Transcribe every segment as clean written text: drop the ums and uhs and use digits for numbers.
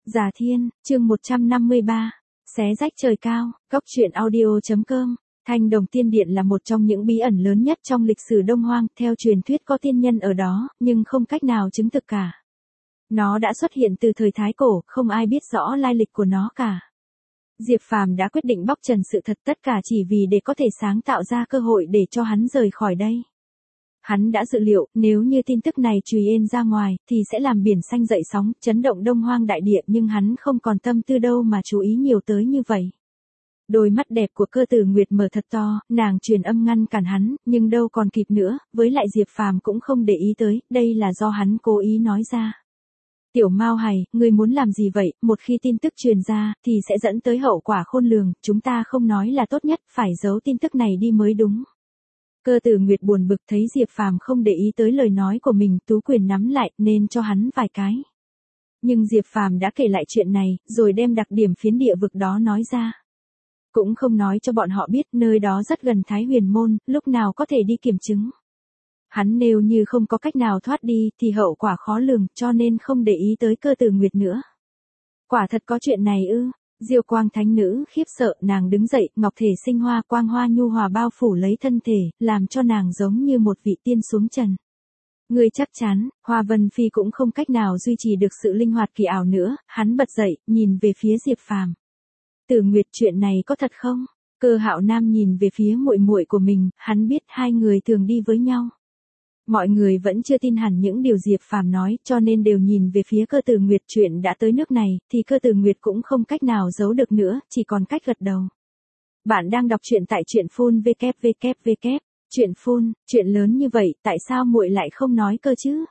Già Thiên, chương 153. Xé rách trời cao, góc truyện audio.com. Thanh Đồng Tiên Điện là một trong những bí ẩn lớn nhất trong lịch sử Đông Hoang, theo truyền thuyết có tiên nhân ở đó, nhưng không cách nào chứng thực cả. Nó đã xuất hiện từ thời Thái Cổ, không ai biết rõ lai lịch của nó cả. Diệp Phàm đã quyết định bóc trần sự thật tất cả chỉ vì để có thể sáng tạo ra cơ hội để cho hắn rời khỏi đây. Hắn đã dự liệu, nếu như tin tức này truyền êm ra ngoài, thì sẽ làm biển xanh dậy sóng, chấn động Đông Hoang đại địa, nhưng hắn không còn tâm tư đâu mà chú ý nhiều tới như vậy. Đôi mắt đẹp của Cơ Tử Nguyệt mở thật to, nàng truyền âm ngăn cản hắn, nhưng đâu còn kịp nữa, với lại Diệp Phàm cũng không để ý tới, đây là do hắn cố ý nói ra. Tiểu Mao Hài, ngươi muốn làm gì vậy, một khi tin tức truyền ra, thì sẽ dẫn tới hậu quả khôn lường, chúng ta không nói là tốt nhất, phải giấu tin tức này đi mới đúng. Cơ Tử Nguyệt buồn bực thấy Diệp Phàm không để ý tới lời nói của mình, tú quyền nắm lại, nên cho hắn vài cái. Nhưng Diệp Phàm đã kể lại chuyện này, rồi đem đặc điểm phiến địa vực đó nói ra. Cũng không nói cho bọn họ biết nơi đó rất gần Thái Huyền Môn, lúc nào có thể đi kiểm chứng. Hắn nếu như không có cách nào thoát đi, thì hậu quả khó lường, cho nên không để ý tới Cơ Tử Nguyệt nữa. Quả thật có chuyện này ư? Diêu Quang Thánh Nữ khiếp sợ, nàng đứng dậy, ngọc thể sinh hoa, quang hoa nhu hòa bao phủ lấy thân thể, làm cho nàng giống như một vị tiên xuống trần. Ngươi chắc chắn, Hoa Vân Phi cũng không cách nào duy trì được sự linh hoạt kỳ ảo nữa, hắn bật dậy, nhìn về phía Diệp Phàm. Tử Nguyệt, chuyện này có thật không? Cơ Hạo Nam nhìn về phía muội muội của mình, hắn biết hai người thường đi với nhau. Mọi người vẫn chưa tin hẳn những điều Diệp Phàm nói, cho nên đều nhìn về phía Cơ Tử Nguyệt. Chuyện đã tới nước này, thì Cơ Tử Nguyệt cũng không cách nào giấu được nữa, chỉ còn cách gật đầu. Bạn đang đọc truyện tại truyện phun www. Truyện phun, chuyện lớn như vậy, tại sao muội lại không nói cơ chứ?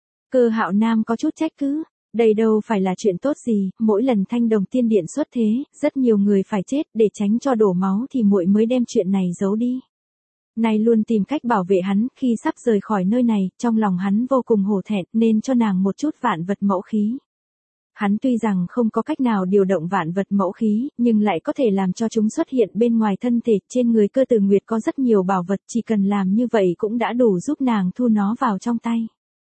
Cơ Hạo Nam có chút trách cứ. Đây đâu phải là chuyện tốt gì, mỗi lần Thanh Đồng Tiên Điện xuất thế, rất nhiều người phải chết, để tránh cho đổ máu thì muội mới đem chuyện này giấu đi. Này luôn tìm cách bảo vệ hắn, khi sắp rời khỏi nơi này, trong lòng hắn vô cùng hổ thẹn, nên cho nàng một chút vạn vật mẫu khí. Hắn tuy rằng không có cách nào điều động vạn vật mẫu khí, nhưng lại có thể làm cho chúng xuất hiện bên ngoài thân thể. Trên người Cơ Tử Nguyệt có rất nhiều bảo vật, chỉ cần làm như vậy cũng đã đủ giúp nàng thu nó vào trong tay.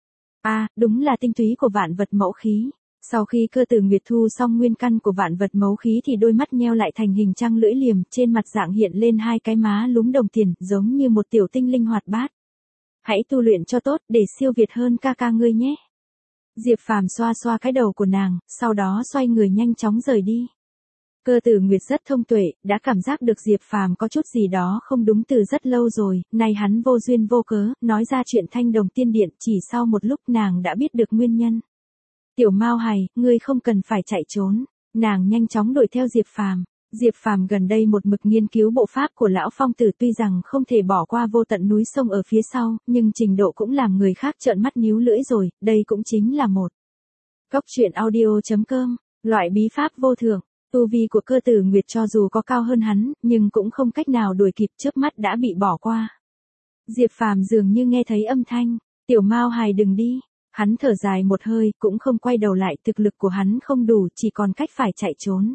Đúng là tinh túy của vạn vật mẫu khí. Sau khi Cơ Tử Nguyệt thu xong nguyên căn của vạn vật mẫu khí thì đôi mắt nheo lại thành hình trăng lưỡi liềm, trên mặt dạng hiện lên hai cái má lúm đồng tiền, giống như một tiểu tinh linh hoạt bát. Hãy tu luyện cho tốt, để siêu việt hơn ca ca ngươi nhé. Diệp Phàm xoa xoa cái đầu của nàng, sau đó xoay người nhanh chóng rời đi. Cơ Tử Nguyệt rất thông tuệ, đã cảm giác được Diệp Phàm có chút gì đó không đúng từ rất lâu rồi, nay hắn vô duyên vô cớ, nói ra chuyện Thanh Đồng Tiên Điện, chỉ sau một lúc nàng đã biết được nguyên nhân. Tiểu Mao Hài, ngươi không cần phải chạy trốn. Nàng nhanh chóng đuổi theo Diệp Phàm. Diệp Phàm gần đây một mực nghiên cứu bộ pháp của lão Phong Tử, tuy rằng không thể bỏ qua vô tận núi sông ở phía sau, nhưng trình độ cũng làm người khác trợn mắt níu lưỡi rồi, đây cũng chính là một. Góc truyện audio.com, loại bí pháp vô thượng. Tu vi của Cơ Tử Nguyệt cho dù có cao hơn hắn, nhưng cũng không cách nào đuổi kịp, chớp mắt đã bị bỏ qua. Diệp Phàm dường như nghe thấy âm thanh, Tiểu Mao Hài đừng đi. Hắn thở dài một hơi, cũng không quay đầu lại, thực lực của hắn không đủ, chỉ còn cách phải chạy trốn.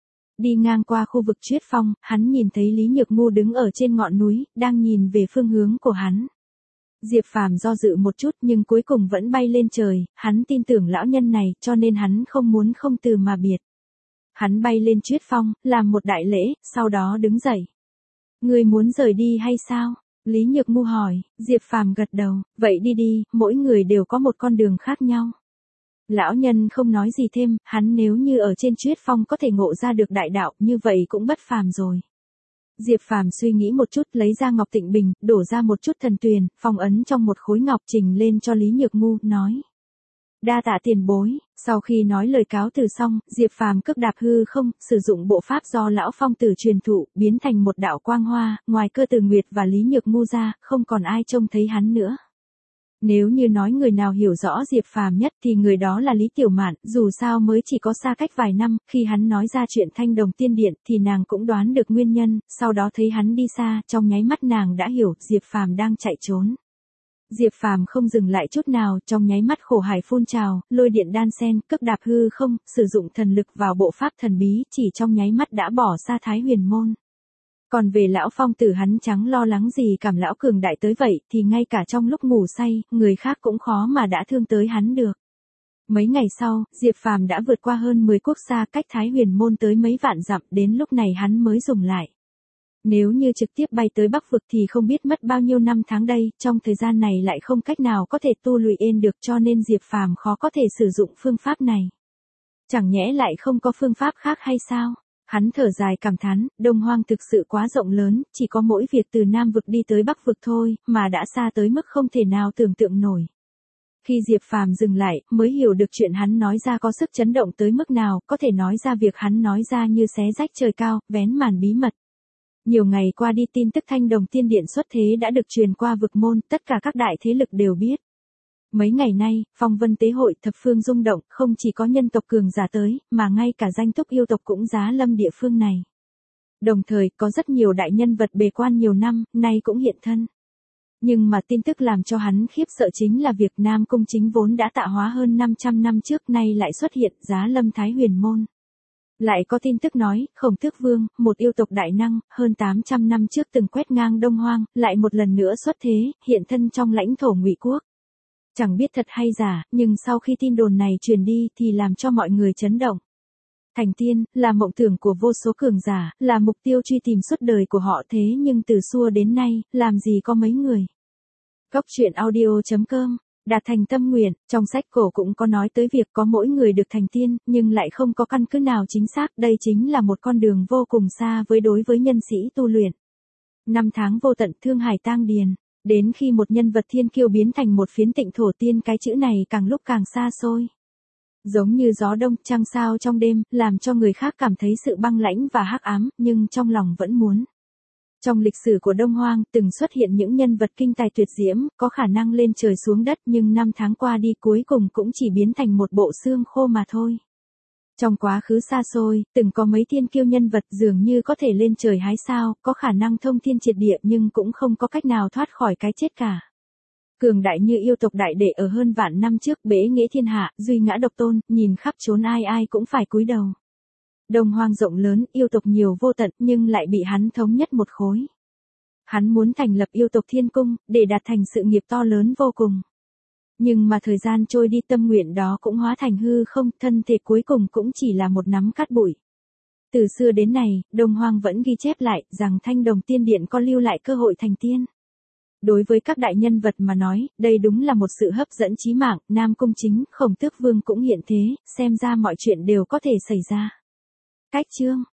Đi ngang qua khu vực Triết Phong, hắn nhìn thấy Lý Nhược Ngu đứng ở trên ngọn núi, đang nhìn về phương hướng của hắn. Diệp Phàm do dự một chút nhưng cuối cùng vẫn bay lên trời, hắn tin tưởng lão nhân này, cho nên hắn không muốn không từ mà biệt. Hắn bay lên Triết Phong, làm một đại lễ, sau đó đứng dậy. Ngươi muốn rời đi hay sao? Lý Nhược Ngu hỏi. Diệp Phàm gật đầu, vậy đi đi, mỗi người đều có một con đường khác nhau. Lão nhân không nói gì thêm, hắn nếu như ở trên Triết Phong có thể ngộ ra được đại đạo, như vậy cũng bất phàm rồi. Diệp Phàm suy nghĩ một chút, lấy ra ngọc tịnh bình, đổ ra một chút thần tuyền, phong ấn trong một khối ngọc, trình lên cho Lý Nhược Ngu, nói. Đa tạ tiền bối. Sau khi nói lời cáo từ xong, Diệp Phàm cước đạp hư không, sử dụng bộ pháp do lão Phong Tử truyền thụ, biến thành một đạo quang hoa, ngoài Cơ Tử Nguyệt và Lý Nhược Ngu ra, không còn ai trông thấy hắn nữa. Nếu như nói người nào hiểu rõ Diệp Phàm nhất thì người đó là Lý Tiểu Mạn, dù sao mới chỉ có xa cách vài năm, khi hắn nói ra chuyện Thanh Đồng Tiên Điện thì nàng cũng đoán được nguyên nhân, sau đó thấy hắn đi xa, trong nháy mắt nàng đã hiểu Diệp Phàm đang chạy trốn. Diệp Phàm không dừng lại chút nào, trong nháy mắt khổ hải phun trào, lôi điện đan sen, cước đạp hư không, sử dụng thần lực vào bộ pháp thần bí, chỉ trong nháy mắt đã bỏ xa Thái Huyền Môn. Còn về lão Phong Tử, hắn chẳng lo lắng gì cảm lão cường đại tới vậy, thì ngay cả trong lúc ngủ say, người khác cũng khó mà đã thương tới hắn được. Mấy ngày sau, Diệp Phàm đã vượt qua hơn 10 quốc gia cách Thái Huyền Môn tới mấy vạn dặm, đến lúc này hắn mới dùng lại. Nếu như trực tiếp bay tới Bắc Vực thì không biết mất bao nhiêu năm tháng đây, trong thời gian này lại không cách nào có thể tu luyện được, cho nên Diệp Phàm khó có thể sử dụng phương pháp này. Chẳng nhẽ lại không có phương pháp khác hay sao? Hắn thở dài cảm thán, Đông Hoang thực sự quá rộng lớn, chỉ có mỗi việc từ Nam Vực đi tới Bắc Vực thôi, mà đã xa tới mức không thể nào tưởng tượng nổi. Khi Diệp Phàm dừng lại, mới hiểu được chuyện hắn nói ra có sức chấn động tới mức nào, có thể nói ra việc hắn nói ra như xé rách trời cao, vén màn bí mật. Nhiều ngày qua đi, tin tức Thanh Đồng Tiên Điện xuất thế đã được truyền qua vực môn, tất cả các đại thế lực đều biết. Mấy ngày nay, phong vân tế hội thập phương rung động, không chỉ có nhân tộc cường giả tới, mà ngay cả danh túc yêu tộc cũng giá lâm địa phương này. Đồng thời, có rất nhiều đại nhân vật bề quan nhiều năm, nay cũng hiện thân. Nhưng mà tin tức làm cho hắn khiếp sợ chính là việc Nam Cung Chính vốn đã tạ hóa hơn 500 năm trước nay lại xuất hiện giá lâm Thái Huyền Môn. Lại có tin tức nói, Khổng Tước Vương, một yêu tộc đại năng, hơn 800 năm trước từng quét ngang Đông Hoang, lại một lần nữa xuất thế, hiện thân trong lãnh thổ Ngụy Quốc. Chẳng biết thật hay giả, nhưng sau khi tin đồn này truyền đi thì làm cho mọi người chấn động. Thành tiên, là mộng tưởng của vô số cường giả, là mục tiêu truy tìm suốt đời của họ, thế nhưng từ xưa đến nay, làm gì có mấy người. Góc truyện audio.com, đạt thành tâm nguyện, trong sách cổ cũng có nói tới việc có mỗi người được thành tiên, nhưng lại không có căn cứ nào chính xác, đây chính là một con đường vô cùng xa đối với nhân sĩ tu luyện. Năm tháng vô tận, Thương Hải tang điền. Đến khi một nhân vật thiên kiêu biến thành một phiến tịnh thổ tiên, cái chữ này càng lúc càng xa xôi. Giống như gió đông, trăng sao trong đêm, làm cho người khác cảm thấy sự băng lãnh và hắc ám, nhưng trong lòng vẫn muốn. Trong lịch sử của Đông Hoang, từng xuất hiện những nhân vật kinh tài tuyệt diễm, có khả năng lên trời xuống đất, nhưng năm tháng qua đi cuối cùng cũng chỉ biến thành một bộ xương khô mà thôi. Trong quá khứ xa xôi, từng có mấy thiên kiêu nhân vật dường như có thể lên trời hái sao, có khả năng thông thiên triệt địa, nhưng cũng không có cách nào thoát khỏi cái chết cả. Cường đại như yêu tộc Đại Đệ ở hơn vạn năm trước bế nghệ thiên hạ, duy ngã độc tôn, nhìn khắp chốn ai ai cũng phải cúi đầu. Đông Hoang rộng lớn, yêu tộc nhiều vô tận, nhưng lại bị hắn thống nhất một khối. Hắn muốn thành lập yêu tộc Thiên Cung, để đạt thành sự nghiệp to lớn vô cùng. Nhưng mà thời gian trôi đi, tâm nguyện đó cũng hóa thành hư không, thân thể cuối cùng cũng chỉ là một nắm cát bụi. Từ xưa đến nay, Đông Hoang vẫn ghi chép lại, rằng Thanh Đồng Tiên Điện có lưu lại cơ hội thành tiên. Đối với các đại nhân vật mà nói, đây đúng là một sự hấp dẫn chí mạng, Nam Cung Chính, Khổng Tước Vương cũng hiện thế, xem ra mọi chuyện đều có thể xảy ra. Cách chương